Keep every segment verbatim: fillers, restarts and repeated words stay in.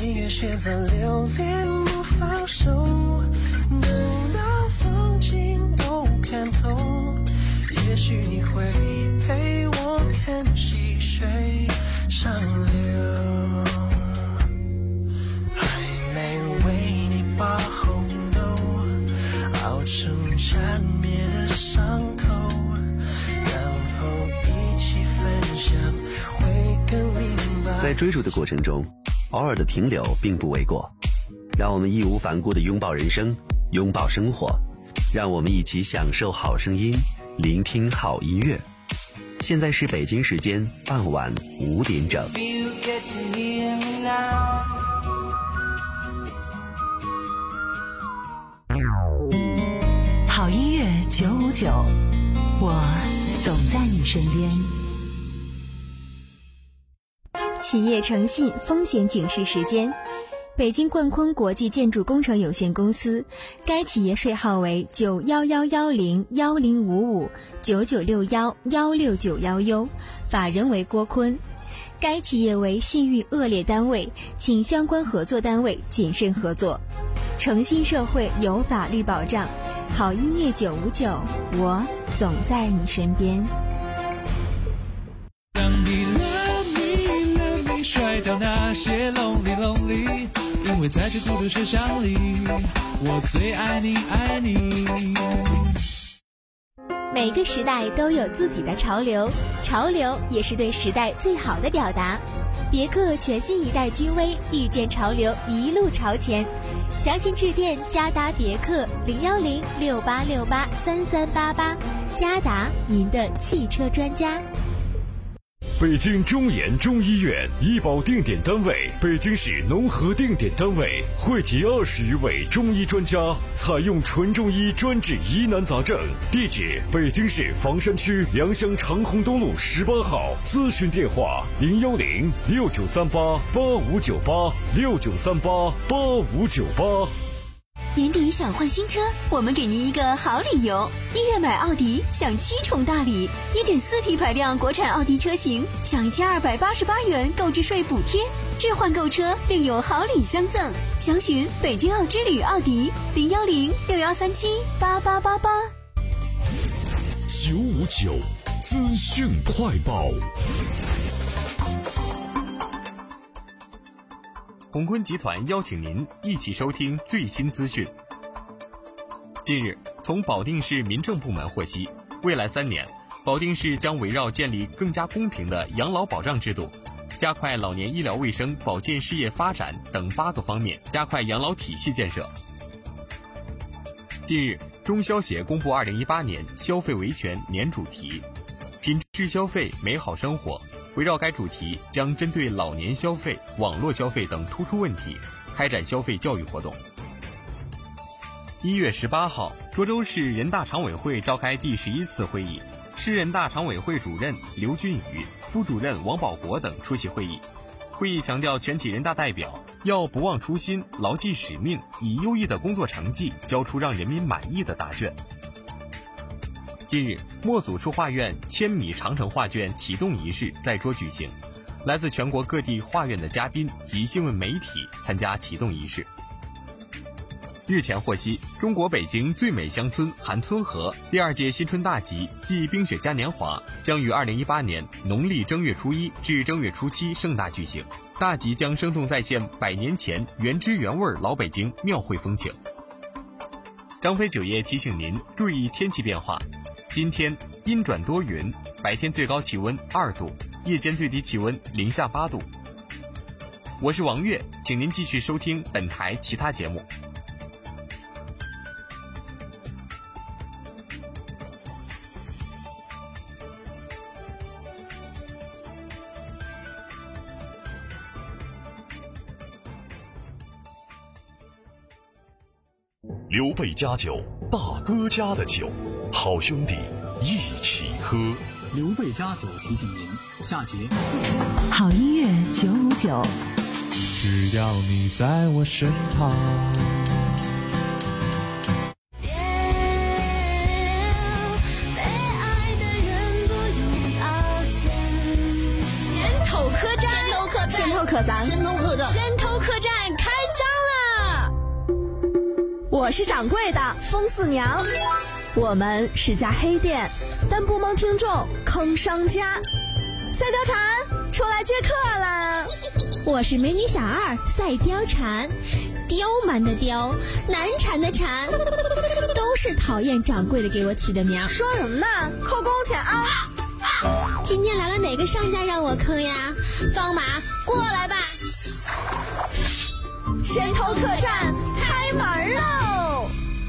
岁月选择留恋不放手，等到风景都看透，也许你会陪我看细水长流，还没为你把红豆熬成缠绵的伤口，然后一起分享会更明白。 在追逐的过程中，偶尔的停留并不为过，让我们义无反顾地拥抱人生，拥抱生活，让我们一起享受好声音，聆听好音乐。现在是北京时间傍晚五点整。 好音乐九五九，我总在你身边。 企业诚信风险警示时间，北京冠坤国际建筑工程有限公司，该企业税号为九一一一零一零五五九九六一一六九一 U， 法人为郭坤。该企业为信誉恶劣单位，请相关合作单位谨慎合作。诚信社会有法律保障，好音乐九五九，我总在你身边。 甩掉那些 lonely lonely， 因为在这孤独车厢里，我最爱你爱你。 每个时代都有自己的潮流，潮流也是对时代最好的表达。别克全新一代君威，遇见潮流，一路朝前。详情致电嘉达别克零幺零六八六八三三八八，嘉达您的汽车专家。 北京中研中医院医保定点单位，北京市农合定点单位，汇集二十余位中医专家，采用纯中医专治疑难杂症。地址：北京市房山区良乡长虹东路十八号。咨询电话：零幺零六九三八八五九八六九三八八五九八。 年底想换新车，我们给您一个好理由。一月买奥迪享七重大礼， 一点四 T 排量国产奥迪车型享一千二百八十八元购置税补贴，置换购车另有好礼相赠。详询北京奥之旅奥迪零幺零六幺三七八八八八。 九五九资讯快报。 宏坤集团邀请您一起收听最新资讯。近日，从保定市民政部门获悉，未来三年，保定市将围绕建立更加公平的养老保障制度，加快老年医疗卫生、保健事业发展等八个方面，加快养老体系建设。近日，中消协公布二零一八年消费维权年主题，品质消费，美好生活。围绕该主题，将针对老年消费、网络消费等突出问题，开展消费教育活动。一月十八号，涿州市人大常委会召开第十一次会议，市人大常委会主任刘俊宇、副主任王保国等出席会议。会议强调，全体人大代表要不忘初心，牢记使命，以优异的工作成绩交出让人民满意的答卷。近日，莫祖处画院千米长城画卷启动仪式在涿举行，来自全国各地画院的嘉宾及新闻媒体参加启动仪式。日前获悉，中国北京最美乡村韩村河第二届新春大集暨冰雪嘉年华将于二零一八年农历正月初一至正月初七盛大举行。大集将生动再现百年前原汁原味老北京庙会风情。张飞酒业提醒您注意天气变化。今天阴转多云，白天最高气温二度，夜间最低气温零下八度。我是王悦，请您继续收听本台其他节目。 刘备家酒，大哥家的酒，好兄弟一起喝。 刘备家酒提醒您，下节好音乐九五九， 只要你在我身旁。 先头客栈，先头客栈， 先头客栈， 先头客栈。 我是掌柜的风四娘，我们是家黑店，但不蒙听众坑商家。赛貂蝉出来接客了， 我是美女小二赛貂蝉，刁蛮的刁，难缠的缠，都是讨厌掌柜的给我起的名。 说什么呢？扣工钱啊！ 今天来了哪个商家让我坑呀？方马过来吧！ 先头客栈开门喽！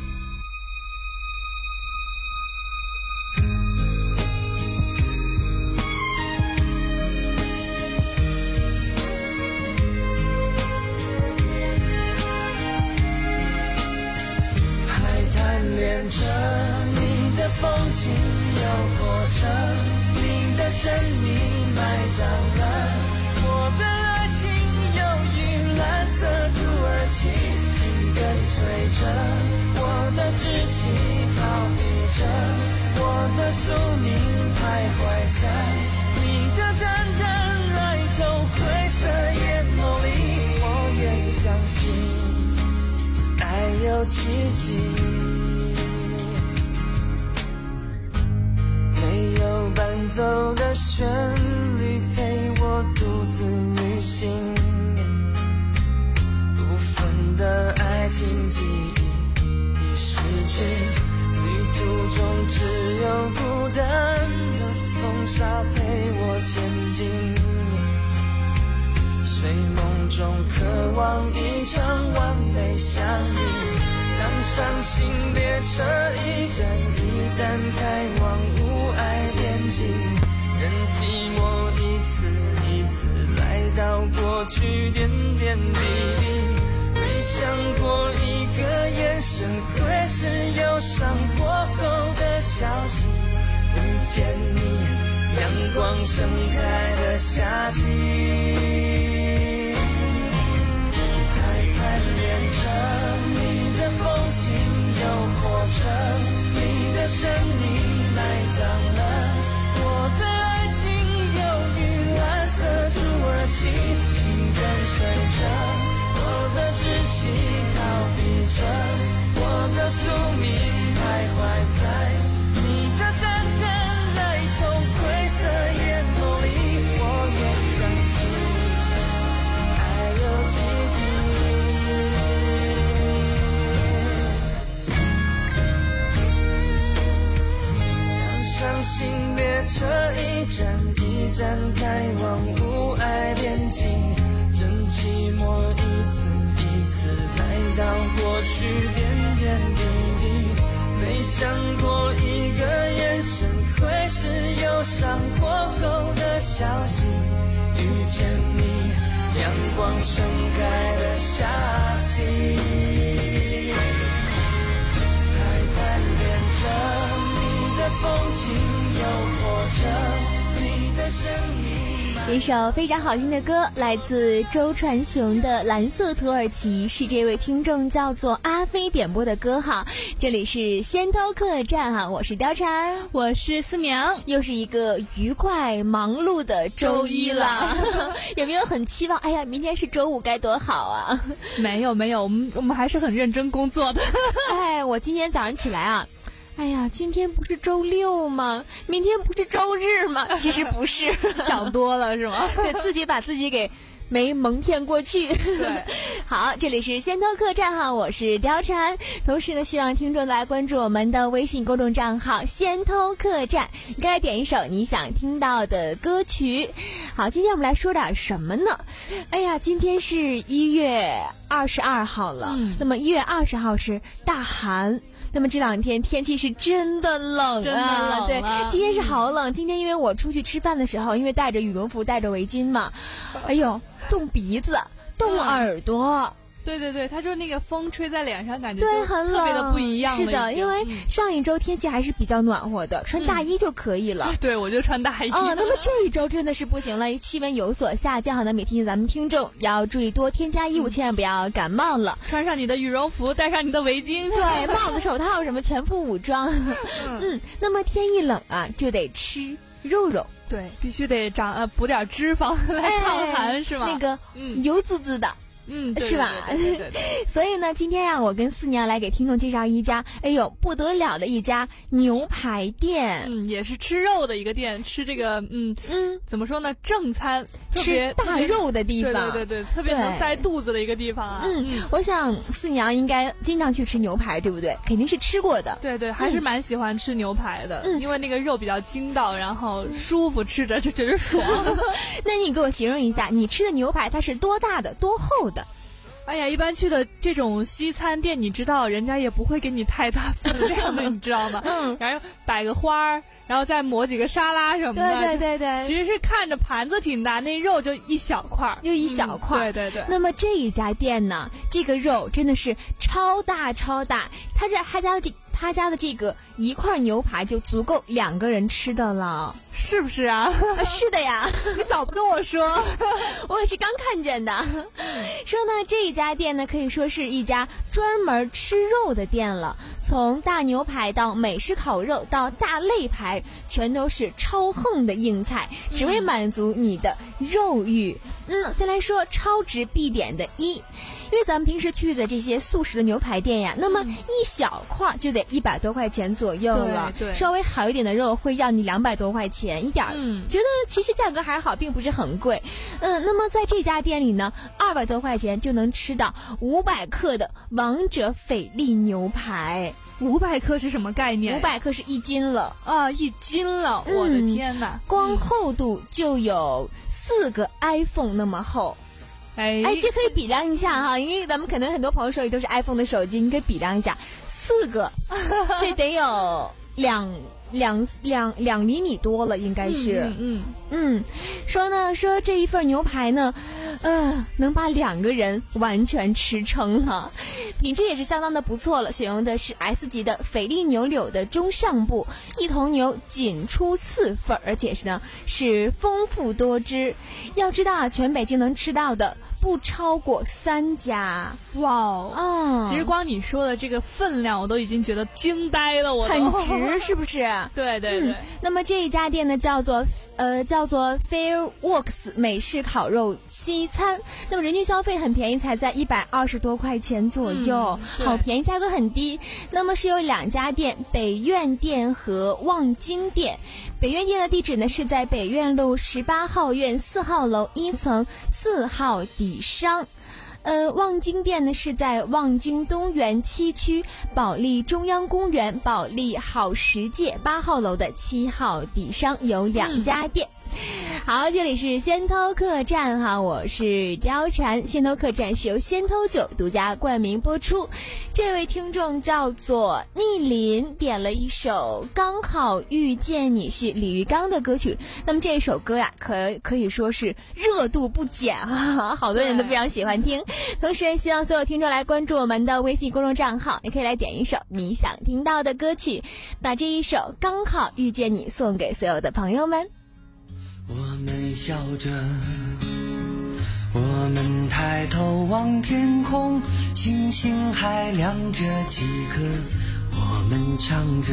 海滩连着你的风景，诱惑着你的神秘，埋葬了我的爱情，忧郁蓝色土耳其，紧跟随着我的志气，逃避着我的宿命，徘徊在你的淡淡哀愁灰色眼眸里，我愿意相信爱有奇迹。没有伴奏的旋律陪我独自旅行，部分的爱情记忆已逝去，旅途中只有孤单的风沙陪我前进，睡梦中渴望一场完美相遇，让伤心列车一站一站开往无爱边境，任寂寞一次一次来到过去点点滴滴，没想过一个眼神会是忧伤过后的消息，遇见你阳光盛开的夏季，海滩连着你的风情，诱惑着你的神秘，埋葬了我的爱情，忧郁蓝色土耳其，紧跟随着我的志气，逃避着我的宿命，徘徊在你的淡淡哀愁灰色眼眸里，我愿相信爱有奇迹。伤心列车一站一站开往无爱边境，任寂寞一次一次来到过去点点滴滴，没想过一个眼神会是忧伤过后的消息，遇见你阳光盛开的夏季，海滩连着的风情，诱惑着你的生命。 一首非常好听的歌，来自周传雄的《蓝色土耳其》，是这位听众叫做阿飞点播的歌哈。这里是先头客栈哈，我是貂蝉， 我是思娘， 又是一个愉快忙碌的周一了。有没有很期望？哎呀，明天是周五该多好啊！ 没有没有，我们我们还是很认真工作的。 哎，我今天早上起来啊。哎呀，今天不是周六吗？明天不是周日吗？其实不是， 想多了是吗？ 对，自己把自己给没蒙骗过去。 对， 好，这里是先头客栈哈，我是貂蝉。同时呢，希望听众来关注我们的微信公众账号先头客栈，你可以来点一首你想听到的歌曲。好，今天我们来说点什么呢？哎呀，今天是一月二十二号了，嗯、那么一月二十号是大寒。那么这两天天气是真的冷啊， 真的冷啊， 对，今天是好冷。今天因为我出去吃饭的时候，因为带着羽绒服带着围巾嘛，哎呦，冻鼻子冻耳朵。 对对对，他说那个风吹在脸上，感觉对很冷， 特别的不一样。 是的，因为上一周天气还是比较暖和的，穿大衣就可以了。 嗯、对，我就穿大衣。 哦，那么这一周真的是不行了，气温有所下降，那么也提醒咱们听众要注意多添加衣物，嗯、千万不要感冒了。 穿上你的羽绒服，戴上你的围巾， 对，帽子、手套什么全副武装。嗯, 嗯，那么天一冷啊，就得吃肉肉。 对，必须得长呃补点脂肪来抗寒，哎、是吗？ 那个、嗯、油滋滋的。 嗯，对是吧？ 对对对对对所以呢，今天呀、啊，我跟四娘来给听众介绍一家，哎呦不得了的一家牛排店， 嗯，也是吃肉的一个店，吃这个，嗯嗯，怎么说呢，正餐， 吃大肉的地方， 对对对对，特别能塞肚子的一个地方啊。 嗯，嗯我想四娘应该经常去吃牛排，对不对？肯定是吃过的。 对对，还是蛮喜欢吃牛排的， 嗯， 因为那个肉比较筋道，然后舒服，吃着就觉得爽。 那你给我形容一下，你吃的牛排它是多大的、多厚的？ 哎呀，一般去的这种西餐店，你知道，人家也不会给你太大分量的，你知道吗？嗯，然后摆个花儿，然后再抹几个沙拉什么的。 对对对对， 其实是看着盘子挺大，那肉就一小块， 又一小块。 嗯、对对对。 那么这一家店呢，这个肉真的是超大超大，他这他家的这他家的这个一块牛排就足够两个人吃的了。 是不是啊？ 啊是的呀， 你早不跟我说， 我也是刚看见的。说呢，这一家店呢可以说是一家专门吃肉的店了，从大牛排到美式烤肉到大肋排，全都是超横的硬菜，只为满足你的肉欲。嗯，先来说超值必点的一。因为咱们平时去的这些速食的牛排店呀，那么一小块就得一百多块钱左右了， 对对， 稍微好一点的肉会要你两百多块钱，一点，嗯，觉得其实价格还好，并不是很贵。嗯，那么在这家店里呢，二百多块钱就能吃到五百克的王者菲力牛排。 五百克是什么概念？ 五百克是一斤了啊，一斤了！嗯、我的天哪， 光厚度就有四个 iPhone 那么厚。 哎哎，这可以比量一下哈，因为咱们可能很多朋友手里都是 iPhone 的手机，你可以比量一下，四个，这得有两两两两厘米多了，应该是。 嗯嗯, 嗯说呢，说这一份牛排呢，呃，能把两个人完全吃撑了，品质也是相当的不错了。选用的是 S 级的菲力牛柳的中上部，一头牛仅出四份，而且是呢是丰富多汁。要知道啊，全北京能吃到的不超过三家。 哇哦， 嗯， 其实光你说的这个分量，我都已经觉得惊呆了，我很值，是不是？ 对对对、嗯。 那么这一家店呢，叫做呃叫做 Fairworks 美式烤肉西餐，那么人均消费很便宜，才在一百二十多块钱左右、嗯，好便宜，价格很低。那么是有两家店，北苑店和望京店。北苑店的地址呢是在北苑路十八号院四号楼一层四号底商。呃，望京店呢是在望京东园七区保利中央公园保利好食界八号楼的七号底商，有两家店。嗯、好，这里是先偷客栈哈，我是貂蝉。先偷客栈是由先偷酒独家冠名播出。这位听众叫做逆鳞，点了一首刚好遇见你，是李玉刚的歌曲。那么这首歌呀，可可以说是热度不减啊，好多人都非常喜欢听。同时希望所有听众来关注我们的微信公众账号，也可以来点一首你想听到的歌曲，把这一首刚好遇见你送给所有的朋友们。 我们笑着，我们抬头望天空，星星还亮着几颗，我们唱着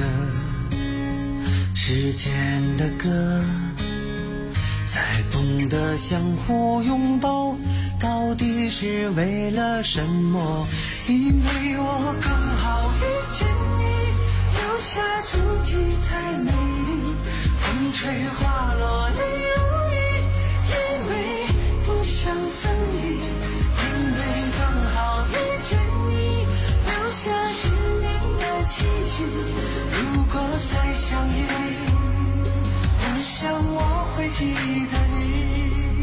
时间的歌，才懂得相互拥抱到底是为了什么。因为我刚好遇见你，留下足迹才美丽，风吹花落泪如雨，因为不想分离，因为刚好遇见你，留下十年的期许。如果再相遇，我想我会记得你。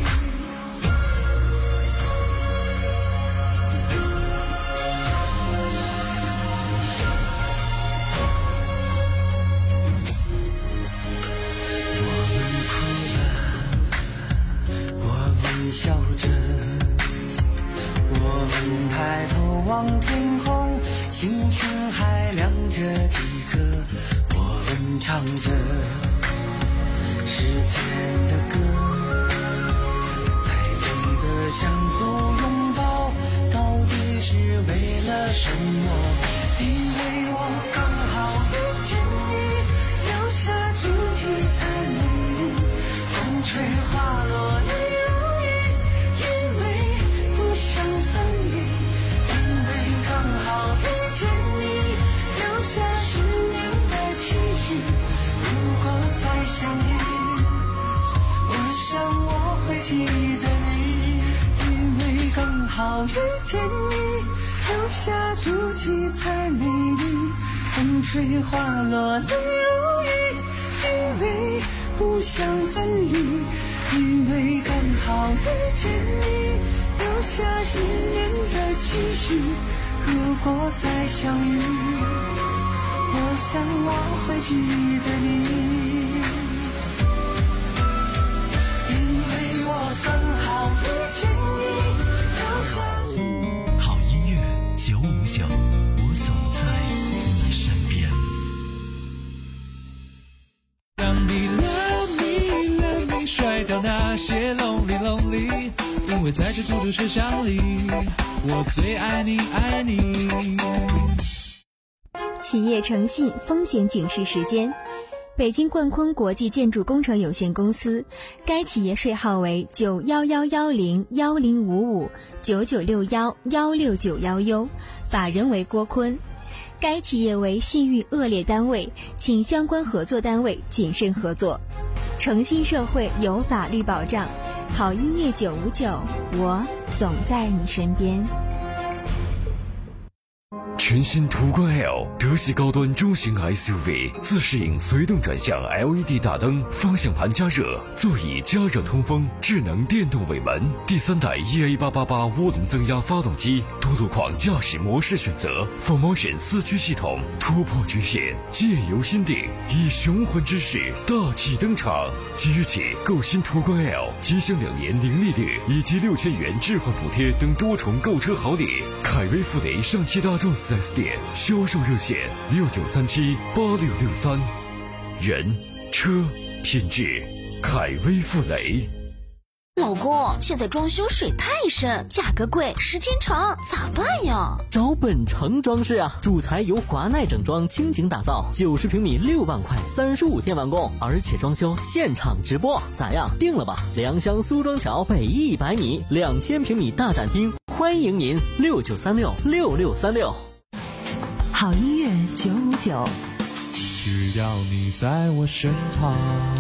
笑着，我们抬头望天空，星星还亮着几颗，我们唱着时间的歌，才懂得相互拥抱到底是为了什么。因为我刚好遇见你，留下足迹才美丽，风吹花落泪如雨，因为不想分好遇见你，留下足迹才美丽。风吹花落泪如雨，因为不想分离，因为刚好遇见你，留下心念的期许。如果再相遇，我想我会记得你，因为我刚好遇见你，留下。 好音乐九五九，我总在你身边。 让你 love me love me 甩掉那些 lonely lonely， 因为在这孤独车厢里，我最爱你爱你。 企业诚信风险警示时间，北京冠坤国际建筑工程有限公司，该企业税号为九幺幺幺零幺零五五九九六幺幺六九幺 U， 法人为郭坤。该企业为信誉恶劣单位，请相关合作单位谨慎合作。诚信社会有法律保障，好音乐九五九，我总在你身边。 全新途观 L 德系高端中型 S U V， 自适应随动转向 L E D 大灯，方向盘加热，座椅加热通风，智能电动尾门，第三代 E A 八八八 涡轮增压发动机，多路况驾驶模式选择 ，Four Motion 四驱系统，突破局限，借由心定，以雄浑之势大气登场。即日起购新途观 L， 即享两年零利率以及六千元置换补贴等多重购车好礼。凯威富雷上汽大众四 S 店销售热线六九三七八六六三，人车品质，凯威富雷。 老公，现在装修水太深，价格贵，时间长，咋办呀？ 找本城装饰啊，主材由华奈整装倾情打造，九十平米六万块，三十五天完工，而且装修现场直播，咋样？定了吧？良乡苏庄桥北一百米，两千平米大展厅，欢迎您六九三六六六三六。 好音乐九五九， 只要你在我身旁。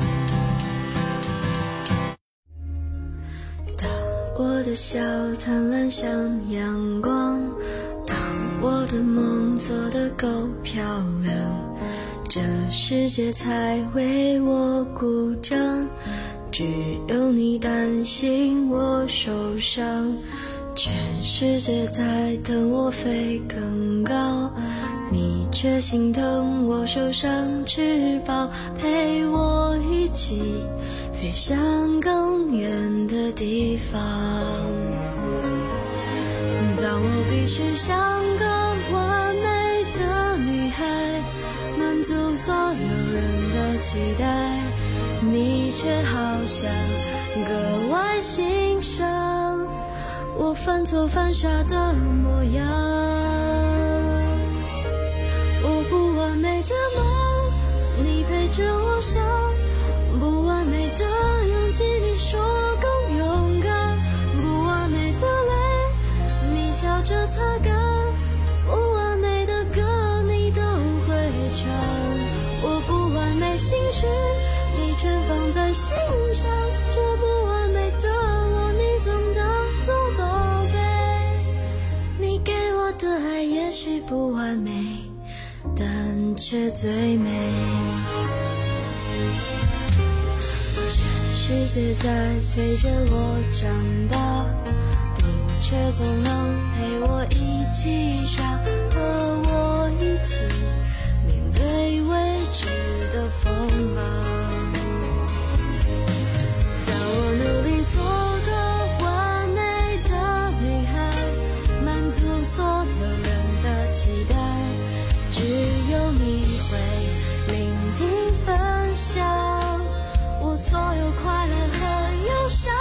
我的笑灿烂像阳光，当我的梦做得够漂亮，这世界才为我鼓掌。只有你担心我受伤，全世界在等我飞更高，你却心疼我受伤翅膀，陪我一起飞向更远的地方。当我必须像个完美的女孩，满足所有人的期待，你却好像格外欣赏我犯错犯傻的模样。我不完美的梦，你陪着我想，不完美的勇气，你说更勇敢，不完美的泪，你笑着擦干，不完美的歌你都会唱。我不完美心事，你全放在心上，这不完美的我，你总当作宝贝。你给我的爱也许不完美，但却最美。世界在催着我长大，你却总能陪我一起傻，和我一起面对未知的风浪。当我努力做个完美的女孩，满足所有人的期待，只有你会聆听分享我所有快乐和忧伤。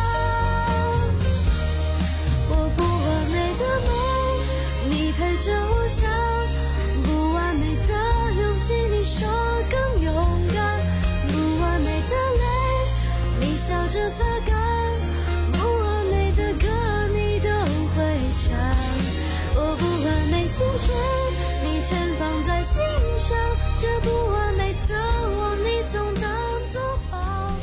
我不完美的梦，你陪着我想，不完美的勇气，你说更勇敢，不完美的泪，你笑着擦干，不完美的歌你都会唱。我不完美心事，你全放在心上，这不完美的我，你总当作宝贝。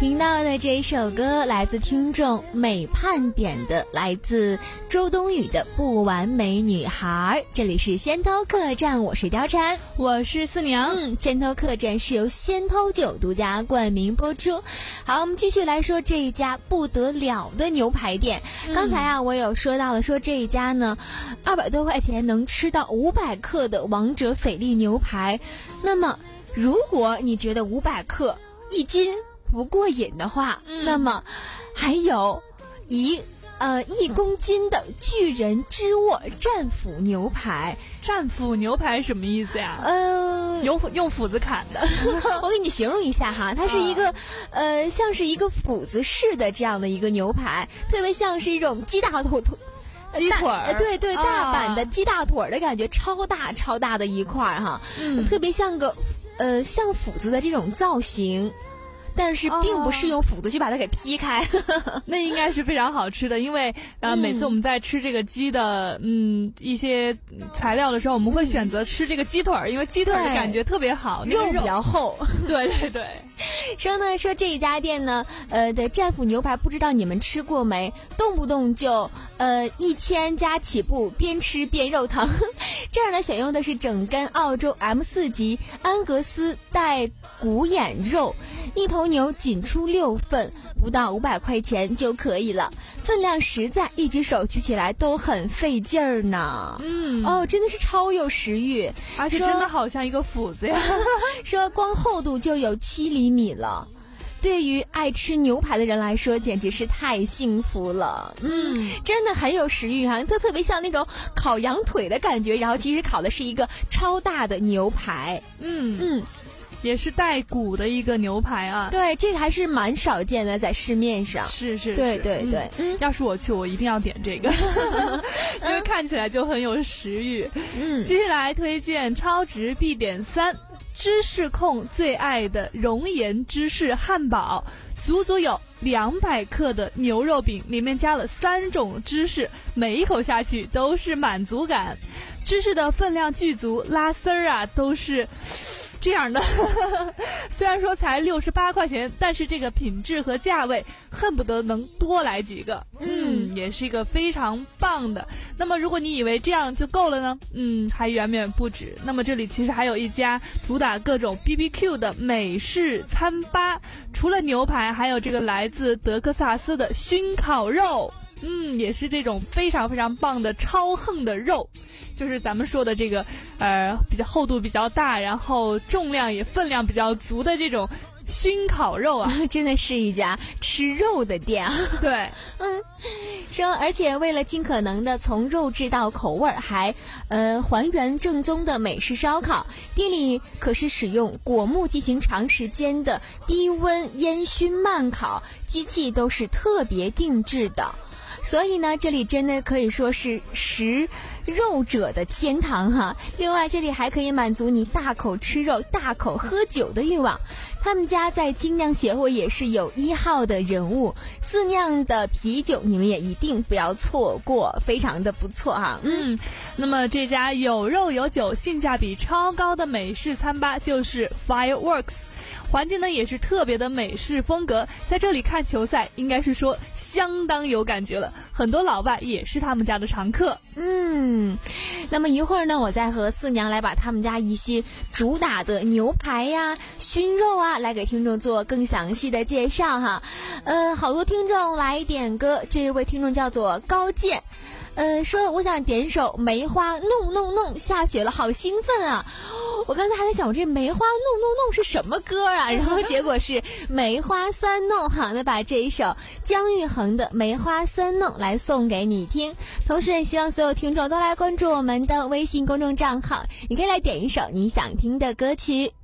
听到的这一首歌来自听众美盼点的，来自周冬雨的《不完美女孩》。这里是仙偷客栈，我是貂蝉， 我是四娘。 嗯，仙偷客栈是由仙偷酒独家冠名播出。好，我们继续来说这一家不得了的牛排店。嗯、刚才啊，我有说到了，说这一家呢，二百多块钱能吃到五百克的王者菲力牛排。那么，如果你觉得五百克一斤不过瘾的话，嗯、那么还有一呃一公斤的巨人之握战斧牛排。 战斧牛排什么意思呀？ 呃， 用用斧子砍的。 我给你形容一下哈，它是一个、嗯、呃像是一个斧子式的这样的一个牛排，特别像是一种鸡大腿腿。 鸡腿儿， 对对，大阪的鸡大腿的感觉，超大超大的一块哈，嗯，特别像个呃像斧子的这种造型。但是并不是用斧子去把它给劈开， 哦、那应该是非常好吃的。因为呃，嗯、每次我们在吃这个鸡的嗯一些材料的时候，我们会选择吃这个鸡腿儿，因为鸡腿的感觉特别好， 肉比较厚。 对对对。 说呢，说这一家店呢，呃的战斧牛排，不知道你们吃过没？动不动就呃一千加起步，边吃边肉疼。这样呢，选用的是整根澳洲 M 四 级安格斯带骨眼肉，一头牛仅出六份，不到五百块钱就可以了，分量实在，一只手举起来都很费劲儿呢。嗯，哦，真的是超有食欲， 而且真的好像一个斧子呀。 说光厚度就有七厘米了。对于爱吃牛排的人来说，简直是太幸福了。嗯，真的很有食欲哈，它特别像那种烤羊腿的感觉，然后其实烤的是一个超大的牛排。 嗯嗯。也是带骨的一个牛排啊， 对，这个还是蛮少见的，在市面上。 是是是， 对对对。 嗯，要是我去，我一定要点这个，因为看起来就很有食欲。嗯，接下来推荐超值必点三，芝士控最爱的熔岩芝士汉堡，足足有两百克的牛肉饼，里面加了三种芝士，每一口下去都是满足感。芝士的分量巨足，拉丝儿啊都是这样的。虽然说才六十八块钱，但是这个品质和价位恨不得能多来几个。嗯，也是一个非常棒的。那么如果你以为这样就够了呢？嗯，还远远不止。那么这里其实还有一家主打各种 B B Q 的美式餐吧，除了牛排，还有这个来自德克萨斯的熏烤肉。嗯，也是这种非常非常棒的超横的肉，就是咱们说的这个呃比较厚度比较大，然后重量也分量比较足的这种熏烤肉啊。 真的是一家吃肉的店啊。 对， 嗯，说而且为了尽可能的从肉质到口味，还呃还原正宗的美式烧烤，店里可是使用果木进行长时间的低温烟熏慢烤，机器都是特别定制的。所以呢，这里真的可以说是食肉者的天堂哈。另外，这里还可以满足你大口吃肉、大口喝酒的欲望。他们家在精酿协会也是有一号的人物，自酿的啤酒你们也一定不要错过，非常的不错哈。 嗯，那么这家有肉有酒、性价比超高的美式餐吧就是 Fireworks。环境呢也是特别的美式风格，在这里看球赛应该是说相当有感觉了，很多老外也是他们家的常客。 嗯，那么一会儿呢，我再和四娘来把他们家一些主打的牛排呀、熏肉啊，来给听众做更详细的介绍哈。呃，好多听众来点歌，这位听众叫做高健。呃，说我想点首梅花弄弄弄，下雪了好兴奋啊。我刚才还在想，我这梅花弄弄弄是什么歌啊？然后结果是梅花三弄哈。那把这一首姜育恒的梅花三弄来送给你听，同时也希望所有听众都来关注我们的微信公众账号，你可以来点一首你想听的歌曲。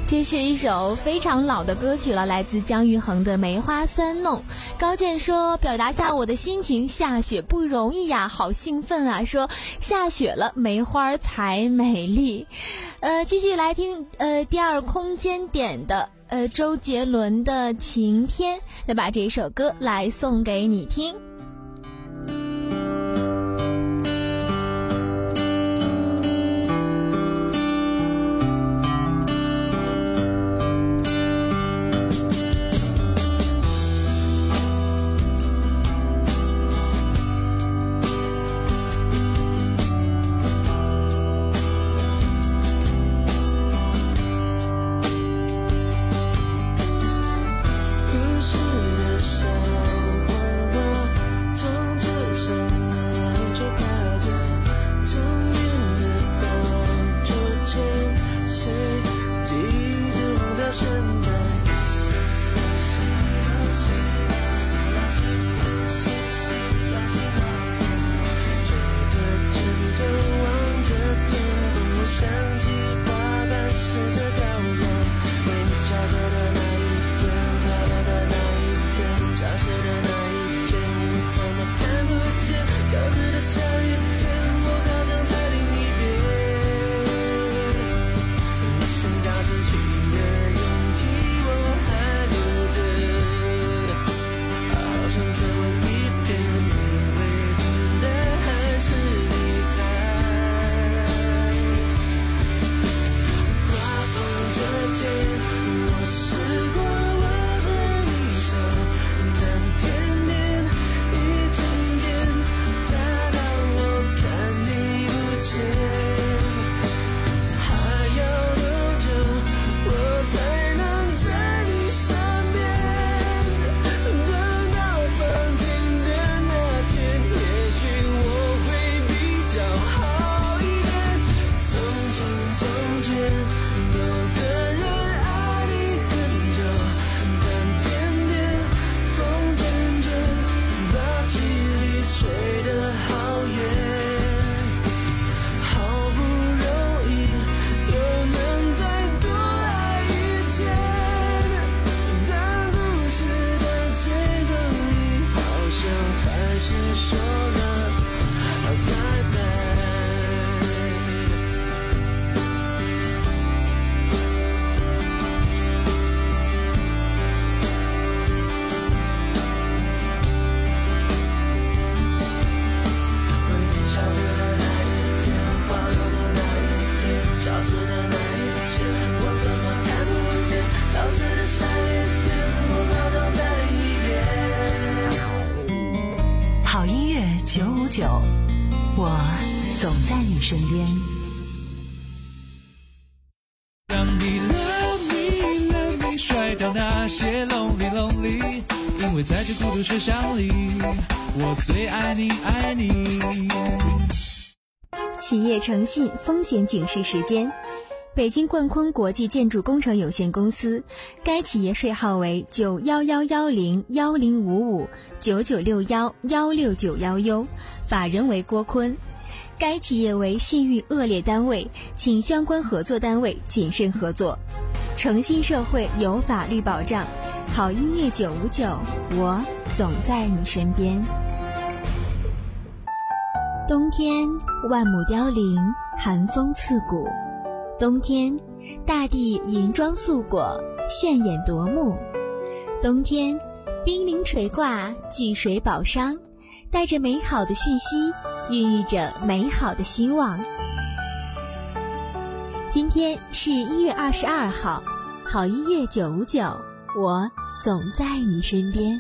这是一首非常老的歌曲了，来自姜育恒的《梅花三弄》。高健说，表达下我的心情，下雪不容易呀，好兴奋啊，说下雪了，梅花才美丽。呃，继续来听呃第二空间点的呃周杰伦的《晴天》，那把这首歌来送给你听。 我总在你身边。 让你 love me love me 甩掉那些 lonely lonely， 因为在这孤独车厢里，我最爱你爱你。 企业诚信风险警示时间。北京冠坤国际建筑工程有限公司，该企业税号为九幺幺幺零幺零五五九九六幺幺六九幺 U， 法人为郭坤。该企业为信誉恶劣单位，请相关合作单位谨慎合作。诚信社会有法律保障，好音乐九五九，我总在你身边。冬天万亩凋零，寒风刺骨。冬天，大地银装素裹，炫眼夺目。冬天，冰凌垂挂，聚水宝商，带着美好的讯息，孕育着美好的希望。今天是一月二十二号，好音乐九五九，我总在你身边。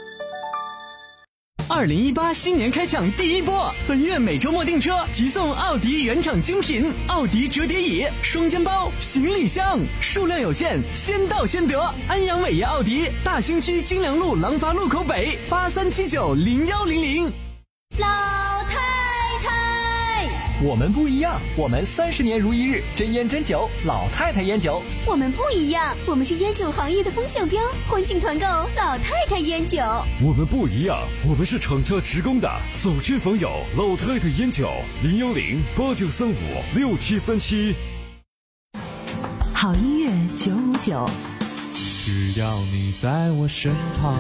二零一八新年开抢第一波，本月每周末订车即送奥迪原厂精品奥迪折叠椅、双肩包、行李箱，数量有限，先到先得。安阳伟业奥迪大兴区金良路廊坊路口北八三七九零幺零零。 老太太， 我们不一样，我们三十年如一日，真烟真酒，老太太烟酒。 我们不一样，我们是烟酒行业的风向标，欢庆团购老太太烟酒。 我们不一样，我们是厂家直供的，走亲访友，老太太烟酒，零幺零八九三五六七三七。 好音乐九五九， 只要你在我身旁。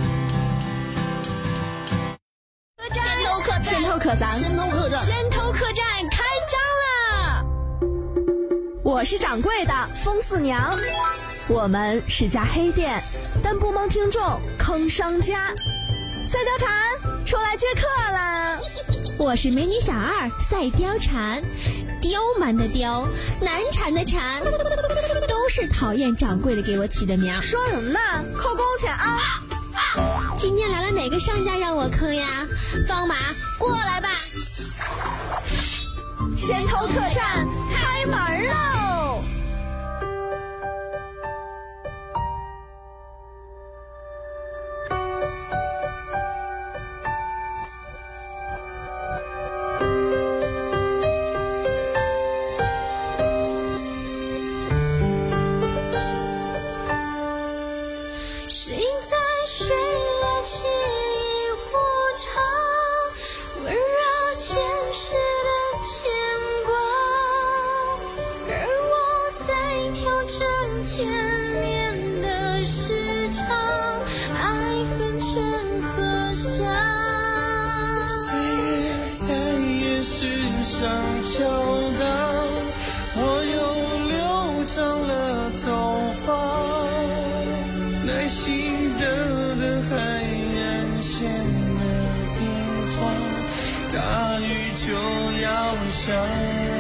先头客栈，先头客栈， 先头客栈， 先头客栈开张啦！我是掌柜的风四娘，我们是家黑店，但不蒙听众坑商家。赛貂蝉出来接客啦！ 我是美女小二赛貂蝉，刁蛮的刁，难缠的缠，都是讨厌掌柜的给我起的名。 说什么呢？扣工钱啊！ 今天来了哪个商家让我坑呀？方马过来吧！ 先头客栈开门喽！ 谁在水里沏一壶茶，温热前世的牵挂，而我在调整千年的时长，爱恨成河下。 岁月在夜市上敲打，我又留长了头发，耐心的等海岸线的变化，大雨就要下。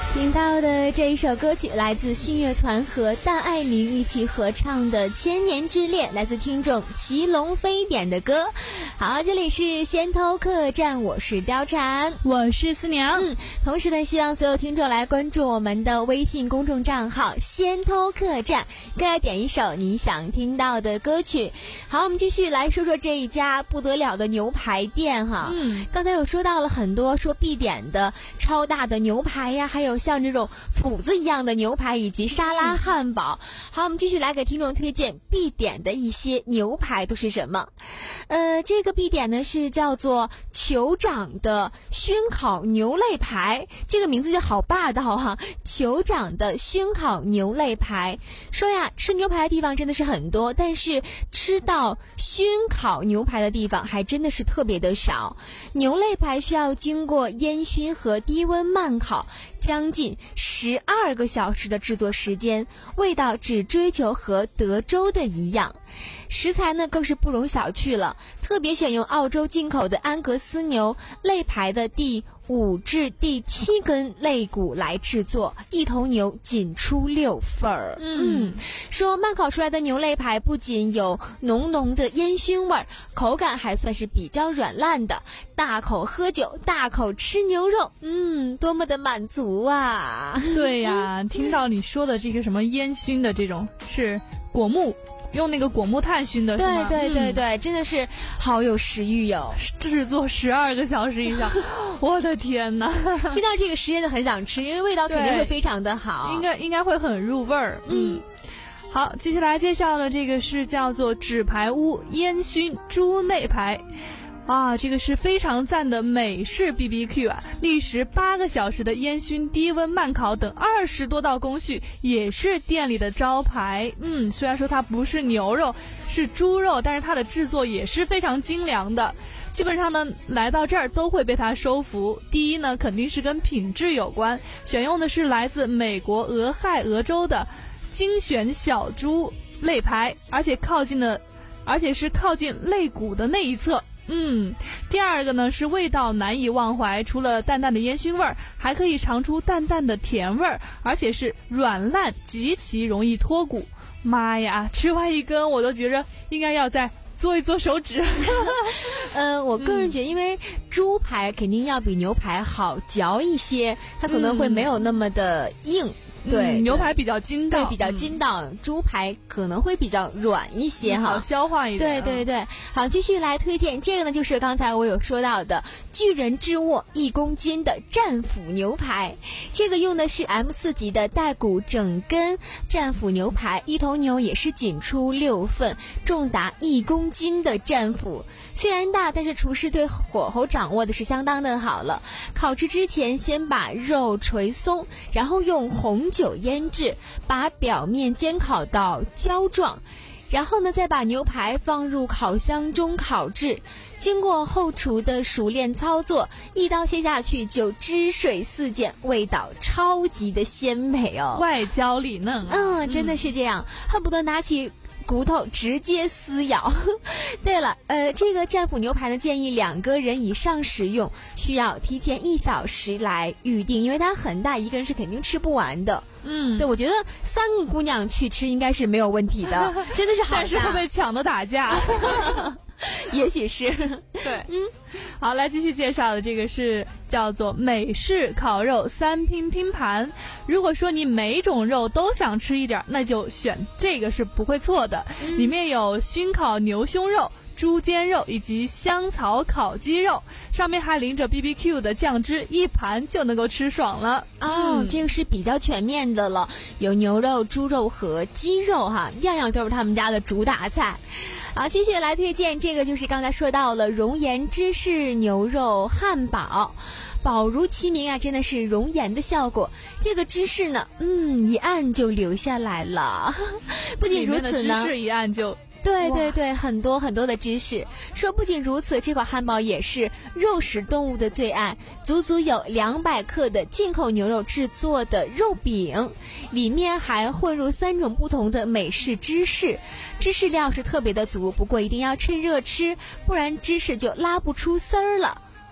听到的这一首歌曲来自信乐团和戴爱玲一起合唱的《千年之恋》，来自听众祁龙飞点的歌。好，这里是先偷客栈，我是貂蝉， 我是思娘。 嗯，同时呢，希望所有听众来关注我们的微信公众账号先偷客栈，各来点一首你想听到的歌曲。好，我们继续来说说这一家不得了的牛排店哈。嗯，刚才有说到了很多说必点的超大的牛排呀，还有像这种斧子一样的牛排以及沙拉汉堡。好，我们继续来给听众推荐必点的一些牛排都是什么。呃，这个必点呢是叫做酋长的熏烤牛肋排，这个名字就好霸道哈、啊！酋长的熏烤牛肋排，说呀，吃牛排的地方真的是很多，但是吃到熏烤牛排的地方还真的是特别的少。牛肋排需要经过烟熏和低温慢烤，将近十二个小时的制作时间，味道只追求和德州的一样。食材呢更是不容小觑了，特别选用澳洲进口的安格斯牛肋排的第五至第七根肋骨来制作，一头牛仅出六份儿。嗯，说慢烤出来的牛肋排不仅有浓浓的烟熏味儿，口感还算是比较软烂的。大口喝酒，大口吃牛肉，嗯，多么的满足啊！ 对呀，听到你说的这个什么烟熏的这种是果木。用那个果木炭熏的是吗？ 对对对对、嗯、真的是好有食欲哟！ 制作十二个小时以上，我的天哪！ 听到这个时间就很想吃，因为味道肯定会非常的好， 应该应该会很入味儿。嗯，好，接下来介绍的这个是叫做纸牌屋烟熏猪肋排。啊，这个是非常赞的美式 B B Q 啊！历时八个小时的烟熏、低温慢烤等二十多道工序，也是店里的招牌。嗯，虽然说它不是牛肉，是猪肉，但是它的制作也是非常精良的。基本上呢，来到这儿都会被它收服。第一呢，肯定是跟品质有关，选用的是来自美国俄亥俄州的精选小猪肋排，而且靠近的，而且是靠近肋骨的那一侧。嗯，第二个呢是味道难以忘怀，除了淡淡的烟熏味儿，还可以尝出淡淡的甜味儿，而且是软烂，极其容易脱骨。妈呀，吃完一根我都觉着应该要再做一做手指。 呃，我个人觉得，因为猪排肯定要比牛排好嚼一些，它可能会没有那么的硬。嗯对、 嗯，牛排比较筋道， 对，比较筋道、嗯。猪排可能会比较软一些哈、 嗯，好消化一点。 对对对，好，继续来推荐这个呢，就是刚才我有说到的巨人之握一公斤的战斧牛排。这个用的是 M 四 级的带骨整根战斧牛排，一头牛也是仅出六份，重达一公斤的战斧。虽然大，但是厨师对火候掌握的是相当的好了。烤制之前，先把肉捶松，然后用红酒腌制，把表面煎烤到焦状，然后呢再把牛排放入烤箱中烤制。经过后厨的熟练操作，一刀切下去就汁水四溅，味道超级的鲜美哦， 外焦里嫩、啊。 嗯，真的是这样，嗯、恨不得拿起骨头直接撕咬。对了，呃，这个战斧牛排呢，建议两个人以上食用，需要提前一小时来预定，因为它很大，一个人是肯定吃不完的。嗯，对，我觉得三个姑娘去吃应该是没有问题的，真的是好大。 但是会被抢着打架。 也许是。 对，嗯，好，来继续介绍的这个是叫做美式烤肉三拼拼盘。如果说你每种肉都想吃一点，那就选这个是不会错的。嗯、里面有熏烤牛胸肉、猪肩肉以及香草烤鸡肉，上面还淋着 B B Q 的酱汁，一盘就能够吃爽了。 哦、嗯，这个是比较全面的了，有牛肉、猪肉和鸡肉哈，样样都是他们家的主打菜。好，继续来推荐这个，就是刚才说到了熔岩芝士牛肉汉堡。饱如其名啊，真的是熔岩的效果。这个芝士呢，嗯，一按就流下来了。不仅如此呢， 芝士一按就。 对对对，很多很多的芝士。说不仅如此，这款汉堡也是肉食动物的最爱，足足有两百克的进口牛肉制作的肉饼，里面还混入三种不同的美式芝士，芝士料是特别的足，不过一定要趁热吃，不然芝士就拉不出丝儿了。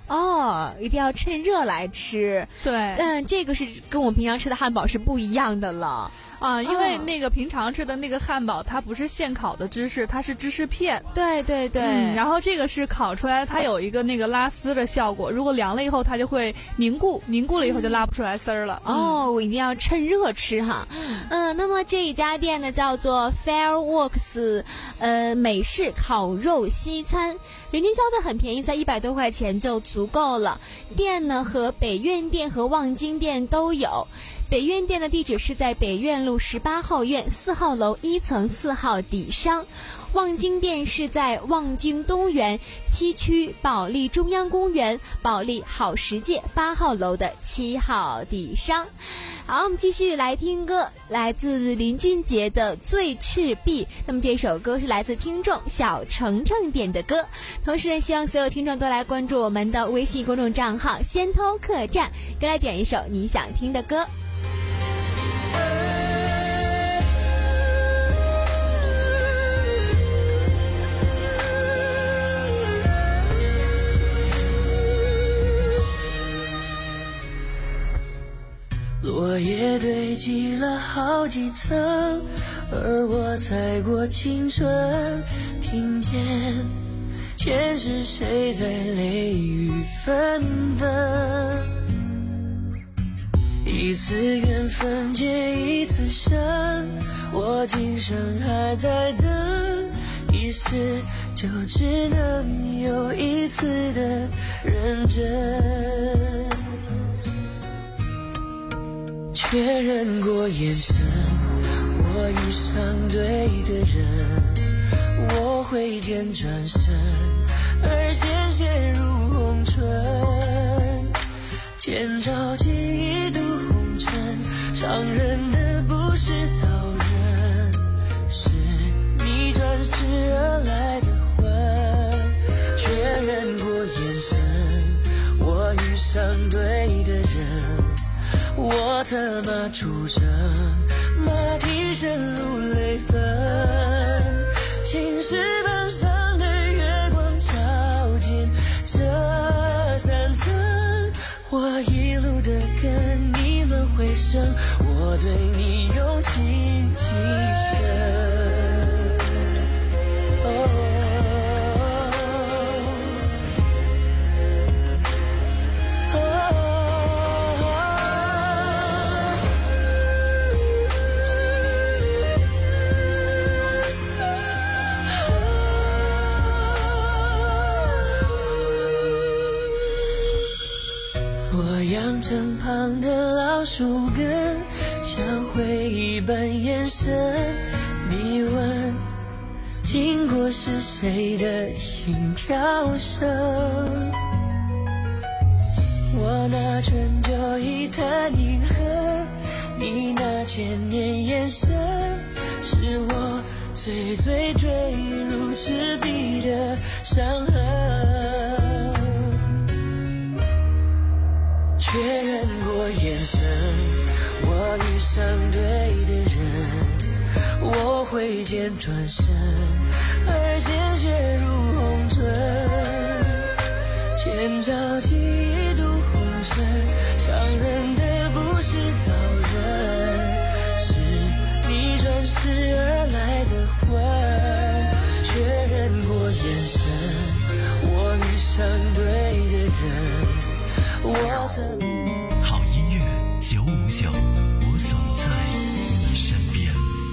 哦，一定要趁热来吃。 对， 嗯，这个是跟我们平常吃的汉堡是不一样的了。 啊，因为那个平常吃的那个汉堡，它不是现烤的芝士，它是芝士片。 对对对、 嗯。然后这个是烤出来，它有一个那个拉丝的效果。如果凉了以后，它就会凝固，凝固了以后就拉不出来丝儿了。 哦，嗯、我一定要趁热吃哈。嗯、呃，那么这一家店呢叫做 Fireworks， 呃，美式烤肉西餐，人均消费很便宜，在一百多块钱就足够了。店呢和北苑店和望京店都有。北苑店的地址是在北苑路十八号院四号楼一层四号底商，望京店是在望京东园七区保利中央公园保利好食界八号楼的七号底商。好，我们继续来听歌，来自林俊杰的《醉赤壁》。那么这首歌是来自听众小程程点的歌，同时呢，希望所有听众都来关注我们的微信公众账号先偷客栈，跟来点一首你想听的歌。 落叶堆积了好几层，而我踩过青春，听见前世谁在泪雨纷纷。一次缘分结一次生，我今生还在等，一世就只能有一次的认真。确认过眼神，我遇上对的人，我挥剑转身，而鲜血如红唇，千朝记一度红尘，伤人的不是刀刃，是你转世而来的魂。确认过眼神，我遇上对的人，我策马出征，马蹄声如泪奔，青石板上的月光照进这三层，我一路的跟你轮回声，我对你用情极深。阳城旁的老树根，像回忆般延伸。你问，经过是谁的心跳声？我拿春秋一叹饮恨，你那千年眼神，是我最最坠入赤壁的伤痕。确认过眼神，我遇上对的人，我挥剑转身，而鲜血如红唇，千朝记一度红尘，伤人的不是刀刃，是你转世而来的魂。确认过眼神，我遇上对的人，我曾好音乐九五九，我总在你身边。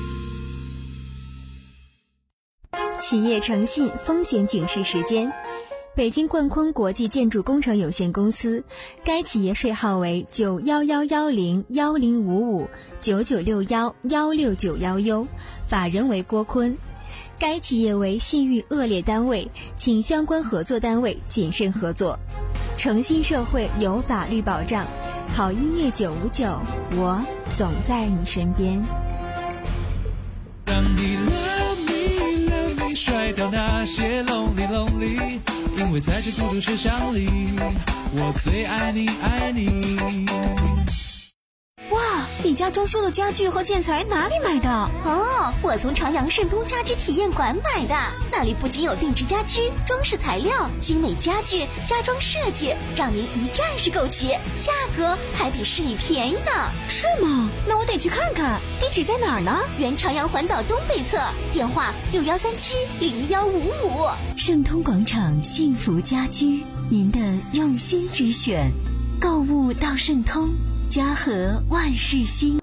企业诚信风险警示时间，北京冠坤国际建筑工程有限公司，该企业税号为九幺幺幺零幺零五五九九六幺幺六九幺 U， 法人为郭坤。该企业为信誉恶劣单位，请相关合作单位谨慎合作。诚信社会有法律保障，好音乐九五九，我总在你身边。 让你 love me love me 甩掉那些 lonely lonely， 因为在这孤独车厢里，我最爱你爱你。 哇， 你家装修的家具和建材哪里买的？ 哦，我从朝阳盛通家居体验馆买的，那里不仅有定制家居、装饰材料、精美家具、家装设计，让您一站式购齐，价格还比市里便宜呢。 是吗？那我得去看看。地址在哪儿呢？ 原朝阳环岛东北侧，电话六幺三七零幺五五。 盛通广场幸福家居，您的用心之选，购物到盛通，家和万事兴。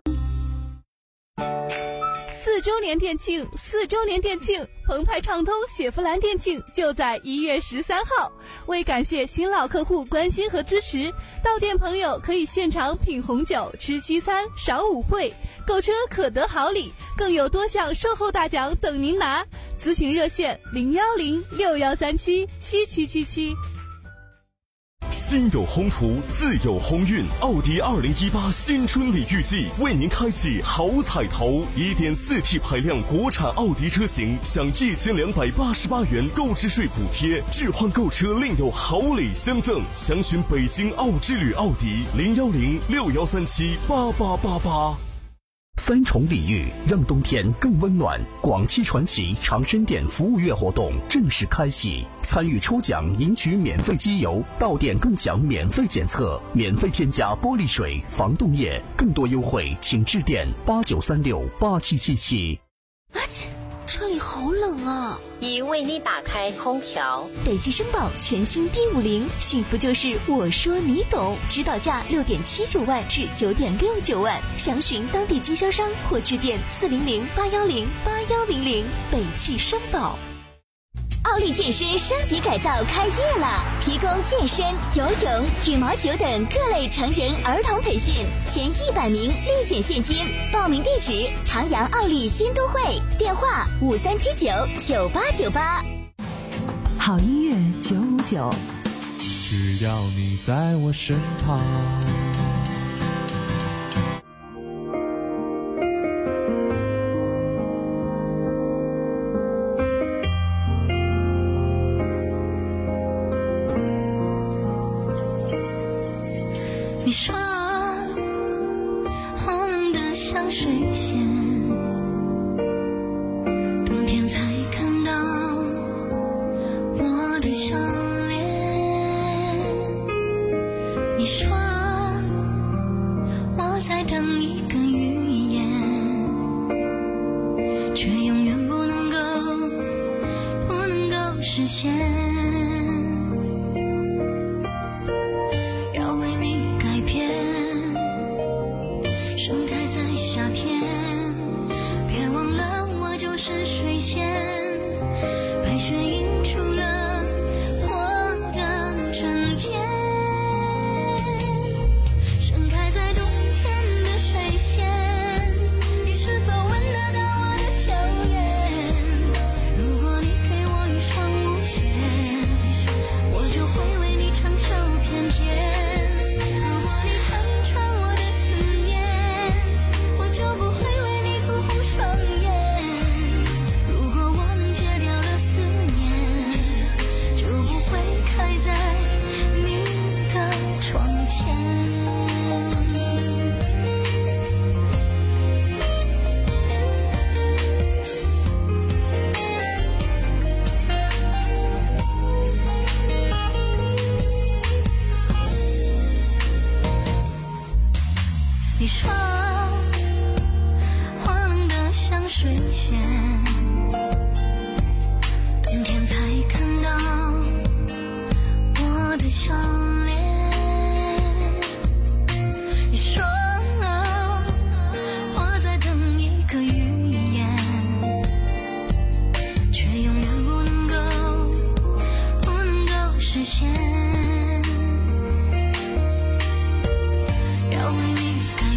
四周年店庆，四周年店庆，澎湃畅通雪佛兰店庆就在一月十三号。为感谢新老客户关心和支持，到店朋友可以现场品红酒、吃西餐、赏舞会，购车可得好礼，更有多项售后大奖等您拿。咨询热线零幺零六幺三七七七七七。 心有宏图，自有鸿运。奥迪二零一八新春礼遇季为您开启好彩头， 一点四 T 排量国产奥迪车型享一千两百八十八元购置税补贴，置换购车另有好礼相赠。详询北京奥之旅奥迪零幺零六幺三七八八八八。 三重礼遇，让冬天更温暖。广汽传祺长生店服务月活动正式开启，参与抽奖赢取免费机油，到店更享免费检测，免费添加玻璃水、防冻液，更多优惠请致电八九三六八七七七。 啊切，车里好冷啊！ 已为你打开空调。 北汽绅宝全新 D 五零，幸福就是我说你懂，指导价六点七九万至九点六九万，详询当地经销商或致电四零零八幺零八幺零零。北汽绅宝。 奥利健身升级改造开业了，提供健身、游泳、羽毛球等各类成人儿童培训，前一百名立减现金。报名地址：朝阳奥利新都会，电话五三七九九八九八。 好音乐九五九， 只要你在我身旁。 你说我冷得像水仙，冬天才看到我的笑脸。你说我在等一个语言，却永远不能够不能够实现。盛开在夏天，别忘了我就是水仙，白雪映出了我的春天。盛开在冬天的水仙，你是否闻得到我的娇艳？如果你给我一双舞鞋，我就会为你长袖翩跹。你说我冷得像水仙，冬天才看到我的笑脸。你说我在等一个语言，却永远不能够不能够实现。要为你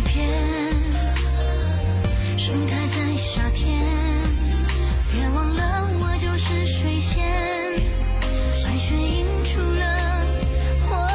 盛开在夏天，别忘了我就是水仙，白雪映出了我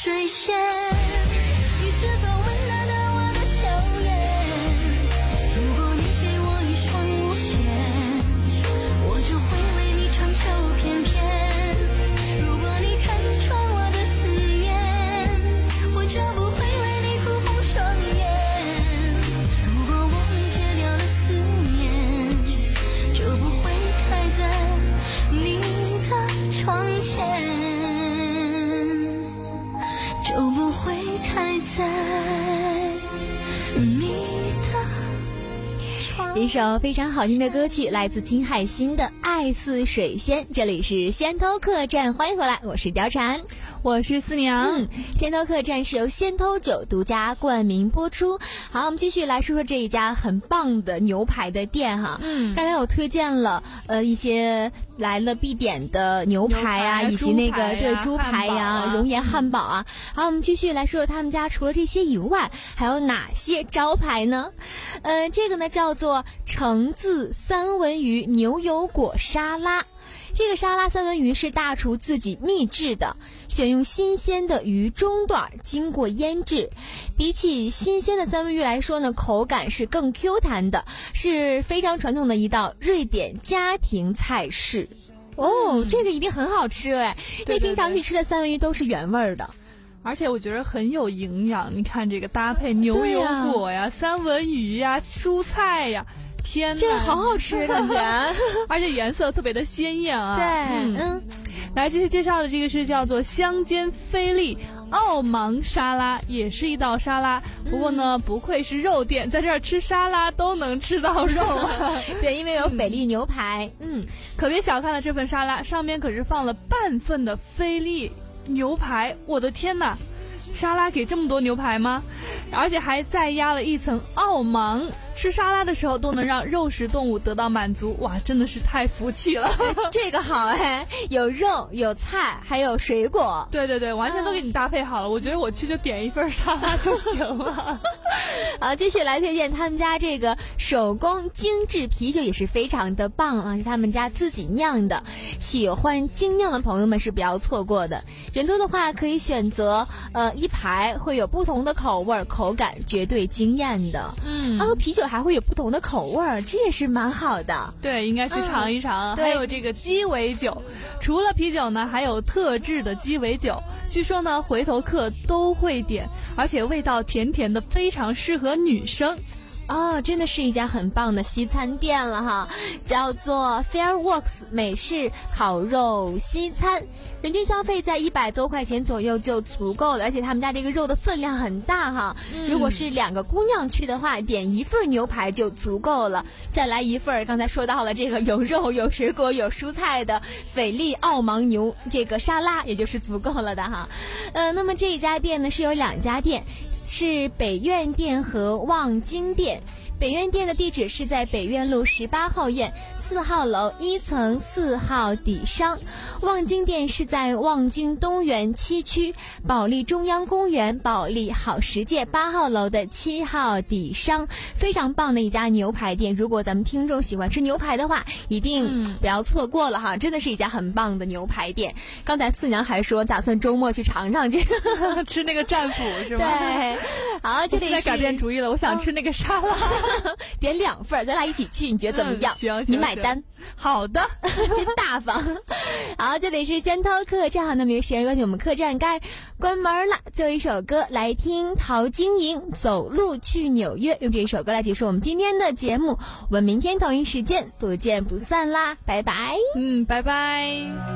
水仙，你是否温暖了我的秋叶？如果你给我一双无限，我就会为你长袖翩翩。如果你看穿我的思念，我就不会为你哭红双眼。如果我们戒掉了思念，就不会开在你的窗前，就不会开在你的窗。 一首非常好听的歌曲，来自金海心的《爱似水仙》。这里是仙偷客栈，欢迎回来，我是貂蝉。 我是思娘。 嗯，仙偷客栈是由仙偷酒独家冠名播出。好，我们继续来说说这一家很棒的牛排的店哈。嗯，刚才我推荐了呃一些来了必点的牛排啊，以及那个对猪排呀、啊、熔岩汉堡啊。好，我们继续来说说他们家除了这些以外，还有哪些招牌呢？呃，这个呢叫做橙子三文鱼牛油果沙拉。这个沙拉三文鱼是大厨自己秘制的，选用新鲜的鱼中段经过腌制。比起新鲜的三文鱼来说呢，口感是更 Q 弹的，是非常传统的一道瑞典家庭菜式。哦，嗯、这个一定很好吃哎，因为平常去吃的三文鱼都是原味的。 而且我觉得很有营养，你看这个搭配牛油果呀、三文鱼呀、蔬菜呀，天哪， 这个好好吃感觉而且颜色特别的鲜艳啊。 对，嗯， 嗯来继续介绍的这个是叫做香煎菲力澳芒沙拉，也是一道沙拉，不过呢、嗯、不愧是肉店，在这儿吃沙拉都能吃到肉啊对，因为有菲力牛排。嗯， 可别小看了这份沙拉，上面可是放了半份的菲力牛排，我的天哪，沙拉给这么多牛排吗？而且还再压了一层澳芒，吃沙拉的时候都能让肉食动物得到满足，哇，真的是太福气了这个好哎，有肉有菜还有水果， 对对对，完全都给你搭配好了、嗯、我觉得我去就点一份沙拉就行了好，继续来推荐他们家这个手工精致啤酒，也是非常的棒啊，是他们家自己酿的，喜欢精酿的朋友们是不要错过的。人多的话可以选择呃一排，会有不同的口味，口感绝对惊艳的。嗯，然后啤酒还会有不同的口味，这也是蛮好的。 对，应该去尝一尝、嗯、还有这个鸡尾酒，除了啤酒呢还有特制的鸡尾酒，据说呢回头客都会点，而且味道甜甜的，非常适合女生。 哦，真的是一家很棒的西餐店了哈，叫做 Fairworks 美式烤肉西餐，人均消费在一百多块钱左右就足够了，而且他们家这个肉的分量很大哈、嗯、如果是两个姑娘去的话，点一份牛排就足够了，再来一份刚才说到了这个有肉有水果有蔬菜的菲力澳芒牛这个沙拉，也就是足够了的哈。呃，那么这一家店呢是有两家店，是北苑店和望京店。北苑店的地址是在北苑路十八号院四号楼一层四号底商，望京店是在望京东园七区保利中央公园保利好食界八号楼的七号底商，非常棒的一家牛排店。如果咱们听众喜欢吃牛排的话，一定不要错过了哈，真的是一家很棒的牛排店。刚才四娘还说打算周末去尝尝去吃那个战斧是吗？ 对，好，这里现在改变主意了，我想吃那个沙拉点两份，咱俩一起去，你觉得怎么样？ 嗯、行， 你买单。 好的， 真大方。好，这里是仙偷客栈，那么有时间关系我们客栈该关门了。最后一首歌来听陶晶莹《走路去纽约》，用这一首歌来结束我们今天的节目。我们明天同一时间不见不散啦，拜拜。 嗯，拜拜。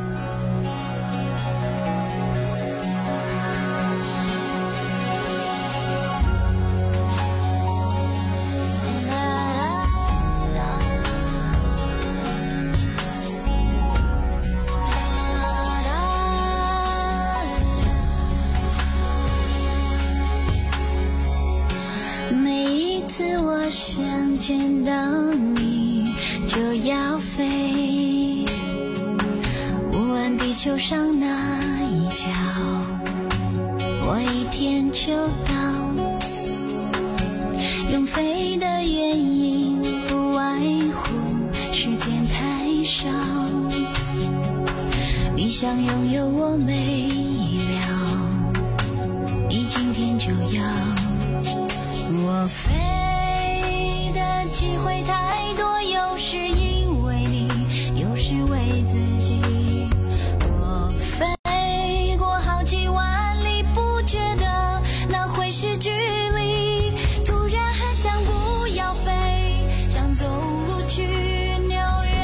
想见到你就要飞，无论地球上哪一角，我一天就到。用飞的原因不外乎时间太少，你想拥有我没了， 我飞的机会太多，有时因为你，有时为自己。我飞过好几万里，不觉得那会是距离，突然很想不要飞，想走路去纽约，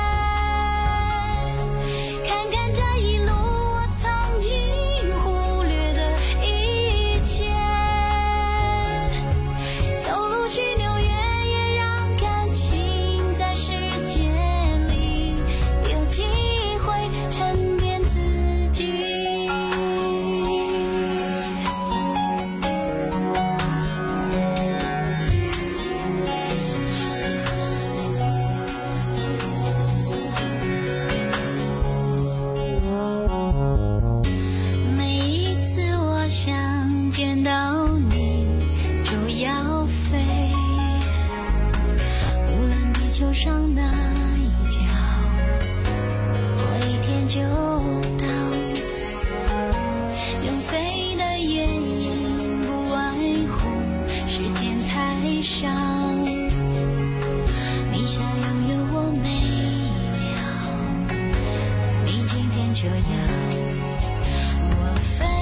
看看这一路我曾经忽略的一切，走路去纽约也让感情在时间里有机会沉淀自己。每一次我想见到你就要飞，无论地球上哪一角，我一天就到。用飞的原因不外乎时间太少，你想拥有我每一秒，你今天就要。我飞